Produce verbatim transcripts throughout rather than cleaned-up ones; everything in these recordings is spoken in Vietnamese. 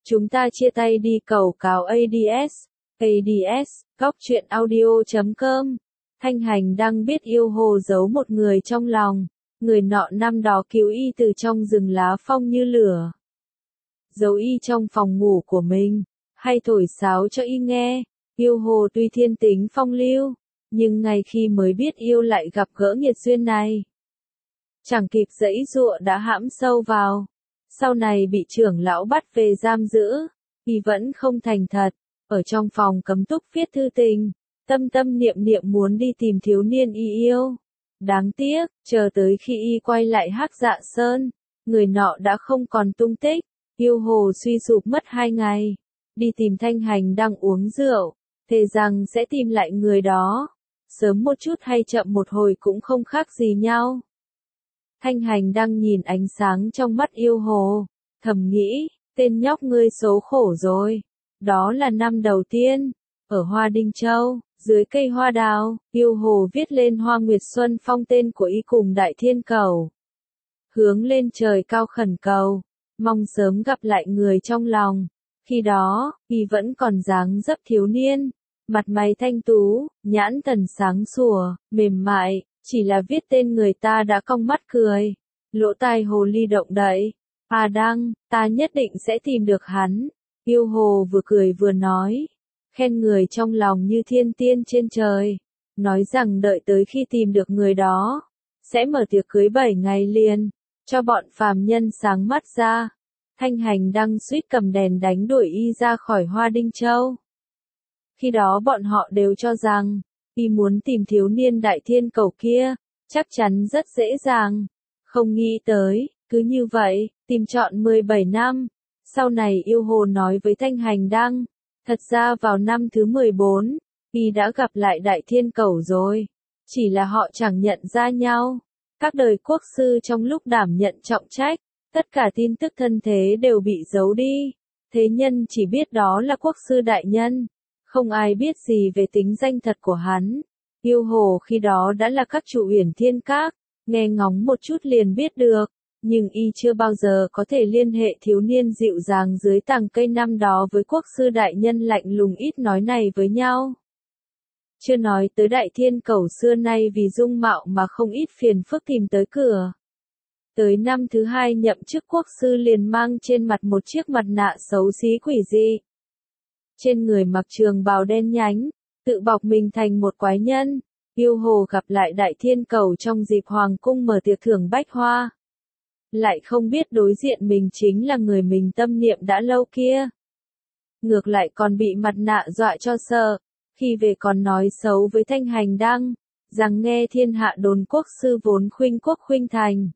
Chúng ta chia tay đi cầu cáo a đê ét. a đê ét, góc truyện audio chấm com. Thanh Hành đang biết yêu hồ giấu một người trong lòng. Người nọ năm đó cứu y từ trong rừng lá phong như lửa. Giấu y trong phòng ngủ của mình, hay thổi sáo cho y nghe. Yêu hồ tuy thiên tính phong lưu, nhưng ngay khi mới biết yêu lại gặp gỡ nghiệt duyên này. Chẳng kịp giãy giụa đã hãm sâu vào. Sau này bị trưởng lão bắt về giam giữ, y vẫn không thành thật, ở trong phòng cấm túc viết thư tình, tâm tâm niệm niệm muốn đi tìm thiếu niên y yêu. Đáng tiếc, chờ tới khi y quay lại Hắc Dạ Sơn, người nọ đã không còn tung tích, yêu hồ suy sụp mất hai ngày, đi tìm Thanh Hành đang uống rượu, thề rằng sẽ tìm lại người đó, sớm một chút hay chậm một hồi cũng không khác gì nhau. Thanh Hành đang nhìn ánh sáng trong mắt yêu hồ, thầm nghĩ, tên nhóc ngươi số khổ rồi. Đó là năm đầu tiên, ở Hoa Đinh Châu, dưới cây hoa đào, yêu hồ viết lên Hoa Nguyệt Xuân Phong tên của y cùng Đại Thiên Cầu. Hướng lên trời cao khẩn cầu, mong sớm gặp lại người trong lòng. Khi đó, y vẫn còn dáng dấp thiếu niên, mặt mày thanh tú, nhãn thần sáng sủa, mềm mại. Chỉ là viết tên người ta đã cong mắt cười, lỗ tai hồ ly động đậy. À đăng, ta nhất định sẽ tìm được hắn. Yêu hồ vừa cười vừa nói, khen người trong lòng như thiên tiên trên trời, nói rằng đợi tới khi tìm được người đó, sẽ mở tiệc cưới bảy ngày liền, cho bọn phàm nhân sáng mắt ra. Thanh Hành đang suýt cầm đèn đánh đuổi y ra khỏi Hoa Đinh Châu. Khi đó bọn họ đều cho rằng, y muốn tìm thiếu niên Đại Thiên Cầu kia, chắc chắn rất dễ dàng. Không nghĩ tới, cứ như vậy, tìm trọn mười bảy năm. Sau này yêu hồ nói với Thanh Hành Đăng, thật ra vào năm thứ mười bốn, y đã gặp lại Đại Thiên Cầu rồi. Chỉ là họ chẳng nhận ra nhau. Các đời quốc sư trong lúc đảm nhận trọng trách, tất cả tin tức thân thế đều bị giấu đi. Thế nhân chỉ biết đó là quốc sư đại nhân. Không ai biết gì về tính danh thật của hắn. Yêu hồ khi đó đã là các chủ Uyển Thiên Các, nghe ngóng một chút liền biết được, nhưng y chưa bao giờ có thể liên hệ thiếu niên dịu dàng dưới tàng cây năm đó với quốc sư đại nhân lạnh lùng ít nói này với nhau. Chưa nói tới Đại Thiên Cầu xưa nay vì dung mạo mà không ít phiền phức tìm tới cửa. Tới năm thứ hai nhậm chức quốc sư liền mang trên mặt một chiếc mặt nạ xấu xí quỷ dị. Trên người mặc trường bào đen nhánh, tự bọc mình thành một quái nhân. Yêu hồ gặp lại Đại Thiên Cầu trong dịp hoàng cung mở tiệc thưởng bách hoa. Lại không biết đối diện mình chính là người mình tâm niệm đã lâu kia. Ngược lại còn bị mặt nạ dọa cho sợ, khi về còn nói xấu với Thanh Hành Đăng, rằng nghe thiên hạ đồn quốc sư vốn khuynh quốc khuynh thành.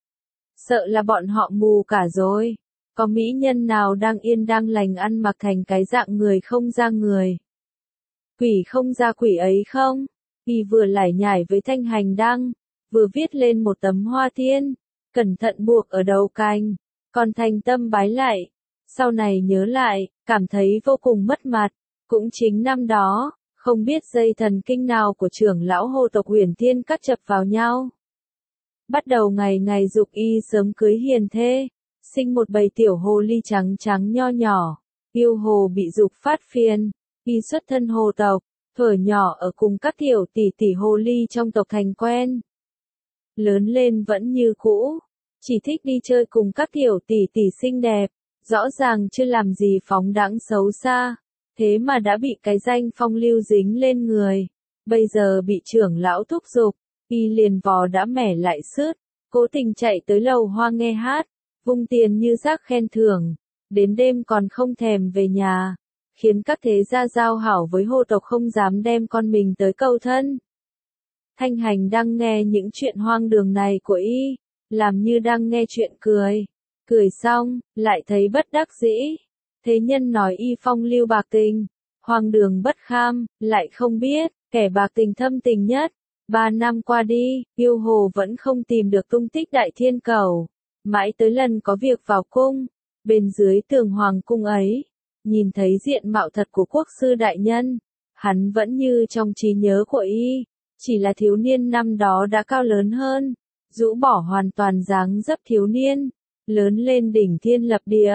Sợ là bọn họ mù cả rồi. Có mỹ nhân nào đang yên đang lành ăn mặc thành cái dạng người không ra người, quỷ không ra quỷ ấy không? Y vừa lải nhải với Thanh Hành Đăng, vừa viết lên một tấm hoa thiên, cẩn thận buộc ở đầu cành, còn thành tâm bái lại. Sau này nhớ lại, cảm thấy vô cùng mất mặt. Cũng chính năm đó, không biết dây thần kinh nào của trưởng lão hồ tộc Uyển Thiên Các chập vào nhau. Bắt đầu ngày ngày giục y sớm cưới hiền thê, sinh một bầy tiểu hồ ly trắng trắng nho nhỏ. Yêu hồ bị giục phát phiền, y xuất thân hồ tộc, thuở nhỏ ở cùng các tiểu tỷ tỷ hồ ly trong tộc thành quen. Lớn lên vẫn như cũ, chỉ thích đi chơi cùng các tiểu tỷ tỷ xinh đẹp, rõ ràng chưa làm gì phóng đãng xấu xa, thế mà đã bị cái danh phong lưu dính lên người. Bây giờ bị trưởng lão thúc giục, y liền vò đã mẻ lại sứt, cố tình chạy tới lầu hoa nghe hát, vung tiền như rác khen thưởng, đến đêm còn không thèm về nhà, khiến các thế gia giao hảo với hồ tộc không dám đem con mình tới cầu thân. Thanh Hành đang nghe những chuyện hoang đường này của y, làm như đang nghe chuyện cười. Cười xong, lại thấy bất đắc dĩ. Thế nhân nói y phong lưu bạc tình, hoang đường bất kham, lại không biết, kẻ bạc tình thâm tình nhất. Ba năm qua đi, yêu hồ vẫn không tìm được tung tích Đại Thiên Cầu. Mãi tới lần có việc vào cung, bên dưới tường hoàng cung ấy, nhìn thấy diện mạo thật của quốc sư đại nhân, hắn vẫn như trong trí nhớ của y, chỉ là thiếu niên năm đó đã cao lớn hơn, rũ bỏ hoàn toàn dáng dấp thiếu niên, lớn lên đỉnh thiên lập địa,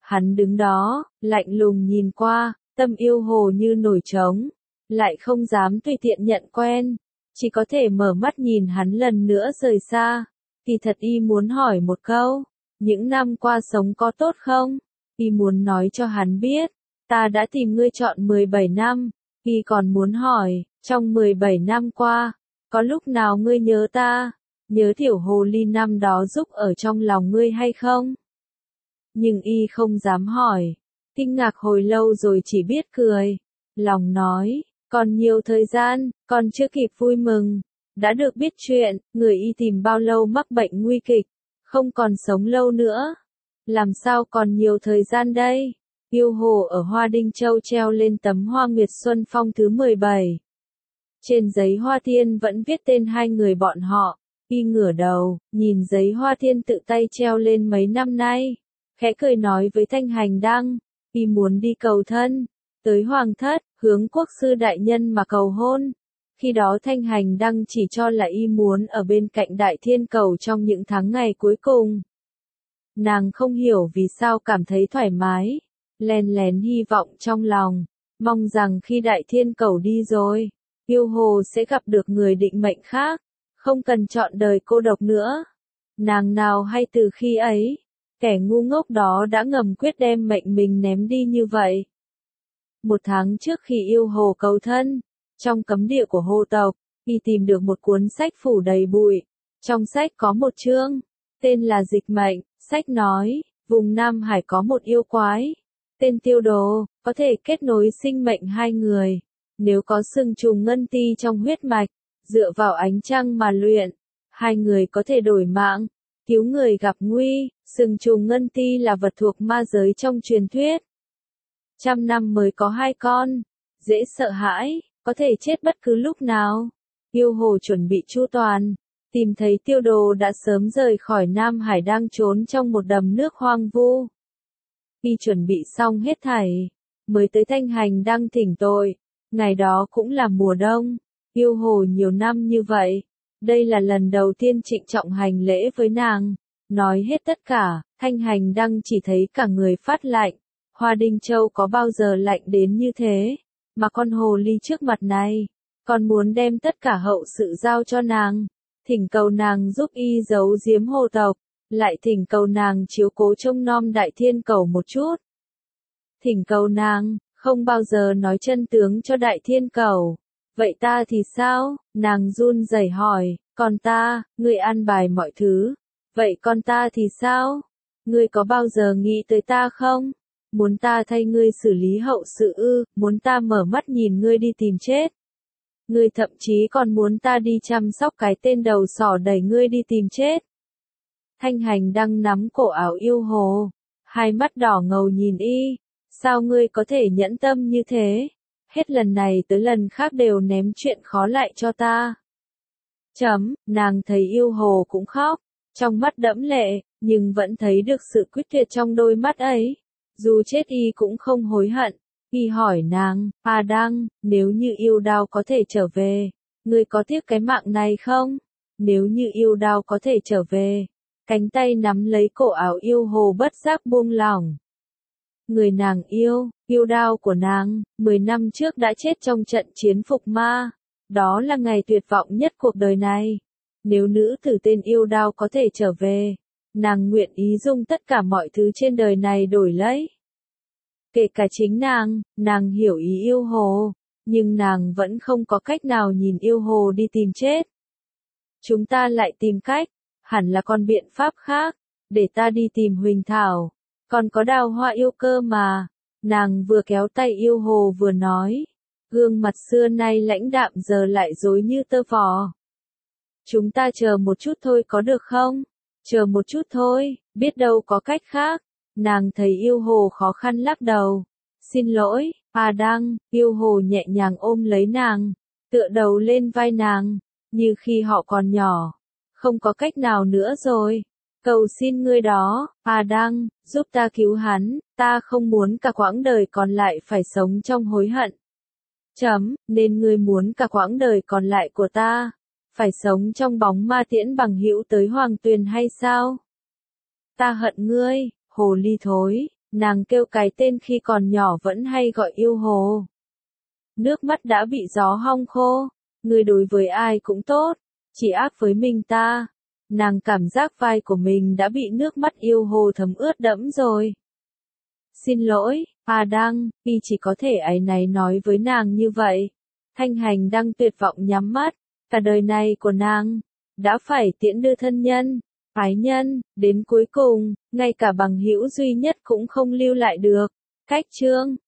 Hắn đứng đó, lạnh lùng nhìn qua, tâm yêu hồ như nổi trống, lại không dám tùy tiện nhận quen, chỉ có thể mở mắt nhìn hắn lần nữa rời xa. Kỳ thật y muốn hỏi một câu, những năm qua sống có tốt không? Y muốn nói cho hắn biết, ta đã tìm ngươi trọn mười bảy năm, y còn muốn hỏi, trong mười bảy năm qua, có lúc nào ngươi nhớ ta, nhớ tiểu hồ ly năm đó giúp ở trong lòng ngươi hay không? Nhưng y không dám hỏi, kinh ngạc hồi lâu rồi chỉ biết cười, lòng nói, còn nhiều thời gian, còn chưa kịp vui mừng, đã được biết chuyện, người y tìm bao lâu mắc bệnh nguy kịch, không còn sống lâu nữa, làm sao còn nhiều thời gian đây? Yêu hồ ở Hoa Đinh Châu treo lên tấm hoa nguyệt xuân phong thứ mười bảy. Trên giấy hoa thiên vẫn viết tên hai người bọn họ, y ngửa đầu, nhìn giấy hoa thiên tự tay treo lên mấy năm nay, khẽ cười nói với Thanh Hành Đăng, y muốn đi cầu thân, tới Hoàng Thất, hướng quốc sư đại nhân mà cầu hôn. Khi đó Thanh Hành Đăng chỉ cho là y muốn ở bên cạnh Đại Thiên Cầu trong những tháng ngày cuối cùng. Nàng không hiểu vì sao cảm thấy thoải mái, len lén hy vọng trong lòng, mong rằng khi Đại Thiên Cầu đi rồi, yêu hồ sẽ gặp được người định mệnh khác, không cần chọn đời cô độc nữa. Nàng nào hay từ khi ấy, kẻ ngu ngốc đó đã ngầm quyết đem mệnh mình ném đi như vậy. Một tháng trước khi yêu hồ cầu thân, trong cấm địa của hồ tộc, y tìm được một cuốn sách phủ đầy bụi. Trong sách có một chương, tên là Dịch Mệnh, sách nói, vùng Nam Hải có một yêu quái, tên Tiêu Đồ, có thể kết nối sinh mệnh hai người. Nếu có sừng trùng ngân ti trong huyết mạch, dựa vào ánh trăng mà luyện, hai người có thể đổi mạng, cứu người gặp nguy. Sừng trùng ngân ti là vật thuộc ma giới trong truyền thuyết. Trăm năm mới có hai con, dễ sợ hãi, có thể chết bất cứ lúc nào. Yêu hồ chuẩn bị chu toàn, tìm thấy Tiêu Đồ đã sớm rời khỏi Nam Hải đang trốn trong một đầm nước hoang vu. Khi chuẩn bị xong hết thảy, mới tới Thanh Hành Đăng thỉnh tội. Ngày đó cũng là mùa đông, yêu hồ nhiều năm như vậy, đây là lần đầu tiên trịnh trọng hành lễ với nàng. Nói hết tất cả, Thanh Hành Đăng chỉ thấy cả người phát lạnh. Hoa Đinh Châu có bao giờ lạnh đến như thế, mà con hồ ly trước mặt này, còn muốn đem tất cả hậu sự giao cho nàng, thỉnh cầu nàng giúp y giấu giếm hồ tộc, lại thỉnh cầu nàng chiếu cố trông nom Đại Thiên Cầu một chút. Thỉnh cầu nàng, không bao giờ nói chân tướng cho Đại Thiên Cầu. Vậy ta thì sao? Nàng run rẩy hỏi, còn ta, ngươi an bài mọi thứ. Vậy con ta thì sao? Ngươi có bao giờ nghĩ tới ta không? Muốn ta thay ngươi xử lý hậu sự ư, muốn ta mở mắt nhìn ngươi đi tìm chết. Ngươi thậm chí còn muốn ta đi chăm sóc cái tên đầu sỏ đẩy ngươi đi tìm chết. Thanh Hành Đăng nắm cổ áo yêu hồ, hai mắt đỏ ngầu nhìn y, sao ngươi có thể nhẫn tâm như thế? Hết lần này tới lần khác đều ném chuyện khó lại cho ta. Chấm, nàng thấy yêu hồ cũng khóc, trong mắt đẫm lệ, nhưng vẫn thấy được sự quyết tuyệt trong đôi mắt ấy. Dù chết y cũng không hối hận. Y hỏi nàng, A Đăng, nếu như yêu đao có thể trở về, ngươi có tiếc cái mạng này không? Nếu như yêu đao có thể trở về, cánh tay nắm lấy cổ áo yêu hồ bất giác buông lỏng. Người nàng yêu, yêu đao của nàng, mười năm trước đã chết trong trận chiến phục ma. Đó là ngày tuyệt vọng nhất cuộc đời này. Nếu nữ tử tên yêu đao có thể trở về, nàng nguyện ý dùng tất cả mọi thứ trên đời này đổi lấy. Kể cả chính nàng, nàng hiểu ý yêu hồ, nhưng nàng vẫn không có cách nào nhìn yêu hồ đi tìm chết. Chúng ta lại tìm cách, hẳn là còn biện pháp khác, để ta đi tìm Huỳnh Thảo, còn có Đào Hoa yêu cơ mà. Nàng vừa kéo tay yêu hồ vừa nói, gương mặt xưa nay lãnh đạm giờ lại rối như tơ vò. Chúng ta chờ một chút thôi có được không? Chờ một chút thôi, biết đâu có cách khác. Nàng thấy yêu hồ khó khăn lắc đầu. Xin lỗi, A Đăng. Yêu hồ nhẹ nhàng ôm lấy nàng, tựa đầu lên vai nàng, như khi họ còn nhỏ. Không có cách nào nữa rồi. Cầu xin ngươi đó, A Đăng, giúp ta cứu hắn, ta không muốn cả quãng đời còn lại phải sống trong hối hận. Chấm, nên ngươi muốn cả quãng đời còn lại của ta phải sống trong bóng ma tiễn bằng hữu tới Hoàng Tuyền hay sao? Ta hận ngươi, hồ ly thối, Nàng kêu cái tên khi còn nhỏ vẫn hay gọi yêu hồ. Nước mắt đã bị gió hong khô. Ngươi đối với ai cũng tốt, chỉ ác với mình ta. Nàng cảm giác vai của mình đã bị nước mắt yêu hồ thấm ướt đẫm rồi. Xin lỗi, A Đăng, y chỉ có thể áy náy nói với nàng như vậy. Thanh Hành đang tuyệt vọng nhắm mắt, cả đời này của nàng đã phải tiễn đưa thân nhân, ái nhân, đến cuối cùng, ngay cả bằng hữu duy nhất cũng không lưu lại được. Cách chương